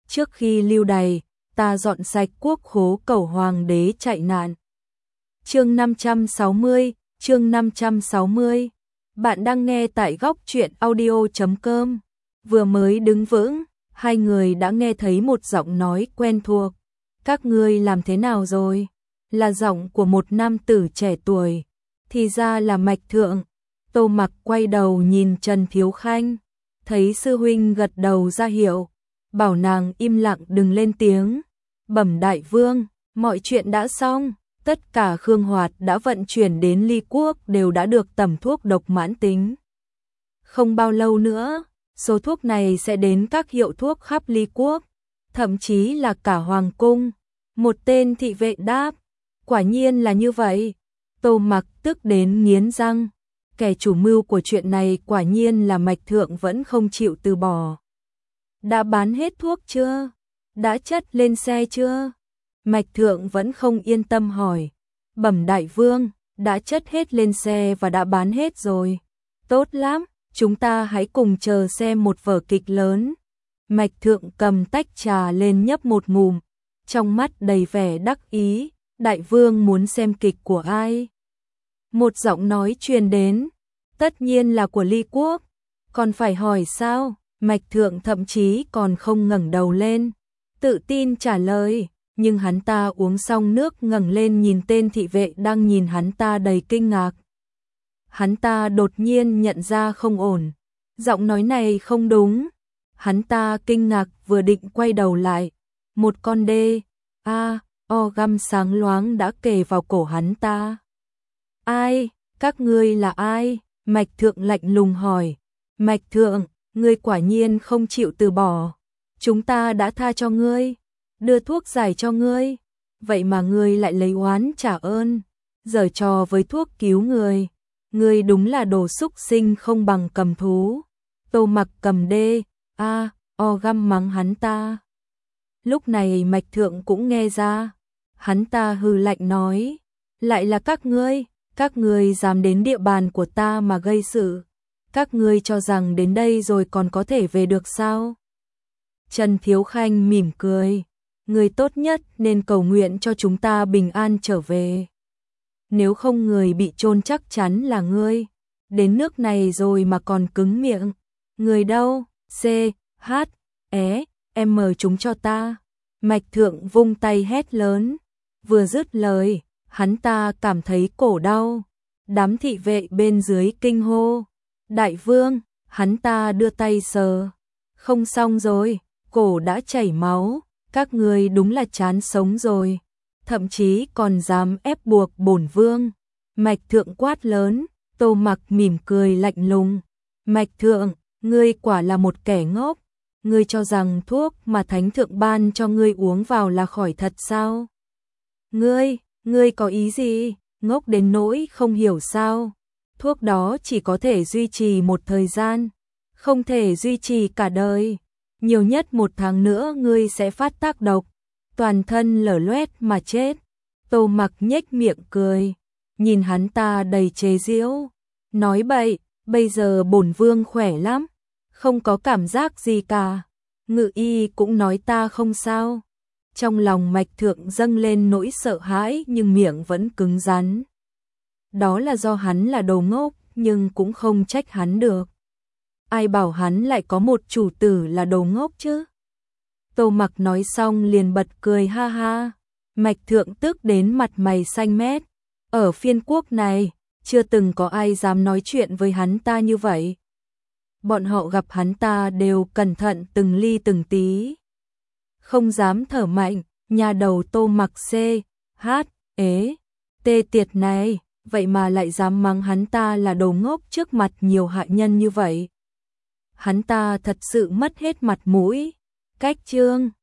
trước khi lưu đày, ta dọn sạch quốc khố cầu hoàng đế chạy nạn. Chương 560, chương 560. Bạn đang nghe tại góc truyện audio.com. Vừa mới đứng vững, hai người đã nghe thấy một giọng nói quen thuộc. Các ngươi làm thế nào rồi? Là giọng của một nam tử trẻ tuổi. Thì ra là Mạch Thượng. Tô Mặc quay đầu nhìn Trần Thiếu Khanh, thấy sư huynh gật đầu ra hiệu, bảo nàng im lặng đừng lên tiếng. Bẩm đại vương, mọi chuyện đã xong, tất cả khương hoạt đã vận chuyển đến Ly Quốc đều đã được tẩm thuốc độc mãn tính. Không bao lâu nữa, số thuốc này sẽ đến các hiệu thuốc khắp Ly Quốc, thậm chí là cả hoàng cung. Một tên thị vệ đáp, quả nhiên là như vậy. Tô Mặc tức đến nghiến răng, kẻ chủ mưu của chuyện này quả nhiên là Mạch Thượng vẫn không chịu từ bỏ. Đã bán hết thuốc chưa? Đã chất lên xe chưa? Mạch Thượng vẫn không yên tâm hỏi. Bẩm đại vương, đã chất hết lên xe và đã bán hết rồi. Tốt lắm, chúng ta hãy cùng chờ xem một vở kịch lớn. Mạch Thượng cầm tách trà lên nhấp một ngụm, trong mắt đầy vẻ đắc ý. Đại vương muốn xem kịch của ai? Một giọng nói truyền đến. Tất nhiên là của Ly Quốc. Còn phải hỏi sao? Mạch Thượng thậm chí còn không ngẩng đầu lên, tự tin trả lời. Nhưng hắn ta uống xong nước ngẩng lên nhìn tên thị vệ đang nhìn hắn ta đầy kinh ngạc. Hắn ta đột nhiên nhận ra không ổn, giọng nói này không đúng. Hắn ta kinh ngạc vừa định quay đầu lại, một con đê găm sáng loáng đã kề vào cổ hắn ta. Ai? Các ngươi là ai? Mạch Thượng lạnh lùng hỏi. Mạch Thượng, ngươi quả nhiên không chịu từ bỏ. Chúng ta đã tha cho ngươi, đưa thuốc giải cho ngươi. Vậy mà ngươi lại lấy oán trả ơn, giở trò với thuốc cứu người. Ngươi đúng là đồ xúc sinh không bằng cầm thú. Tô Mặc cầm găm mắng hắn ta. Lúc này Mạch Thượng cũng nghe ra. Hắn ta hừ lạnh nói, lại là các ngươi dám đến địa bàn của ta mà gây sự. Các ngươi cho rằng đến đây rồi còn có thể về được sao? Trần Thiếu Khanh mỉm cười, người tốt nhất nên cầu nguyện cho chúng ta bình an trở về. Nếu không người bị chôn chắc chắn là ngươi. Đến nước này rồi mà còn cứng miệng. Người đâu? M chúng cho ta. Mạch Thượng vung tay hét lớn. Vừa dứt lời, hắn ta cảm thấy cổ đau. Đám thị vệ bên dưới kinh hô. Đại vương, hắn ta đưa tay sờ. Không xong rồi, cổ đã chảy máu. Các ngươi đúng là chán sống rồi. Thậm chí còn dám ép buộc bổn vương. Mạch Thượng quát lớn. Tô Mặc mỉm cười lạnh lùng. Mạch Thượng, ngươi quả là một kẻ ngốc. Ngươi cho rằng thuốc mà Thánh Thượng ban cho ngươi uống vào là khỏi thật sao? Ngươi có ý gì? Ngốc đến nỗi không hiểu sao? Thuốc đó chỉ có thể duy trì một thời gian, không thể duy trì cả đời. Nhiều nhất 1 tháng nữa ngươi sẽ phát tác độc, toàn thân lở loét mà chết. Tô Mặc nhếch miệng cười, nhìn hắn ta đầy chế giễu. Nói bậy, bây giờ bổn vương khỏe lắm, không có cảm giác gì cả. Ngự y cũng nói ta không sao. Trong lòng Mạch Thượng dâng lên nỗi sợ hãi nhưng miệng vẫn cứng rắn. Đó là do hắn là đồ ngốc, nhưng cũng không trách hắn được. Ai bảo hắn lại có một chủ tử là đồ ngốc chứ? Tô Mặc nói xong liền bật cười ha ha. Mạch Thượng tức đến mặt mày xanh mét. Ở phiên quốc này, chưa từng có ai dám nói chuyện với hắn ta như vậy. Bọn họ gặp hắn ta đều cẩn thận từng ly từng tí, không dám thở mạnh. Nhà đầu Tô Mặc tê tiệt này, vậy mà lại dám mắng hắn ta là đồ ngốc trước mặt nhiều hạ nhân như vậy. Hắn ta thật sự mất hết mặt mũi. Cách chương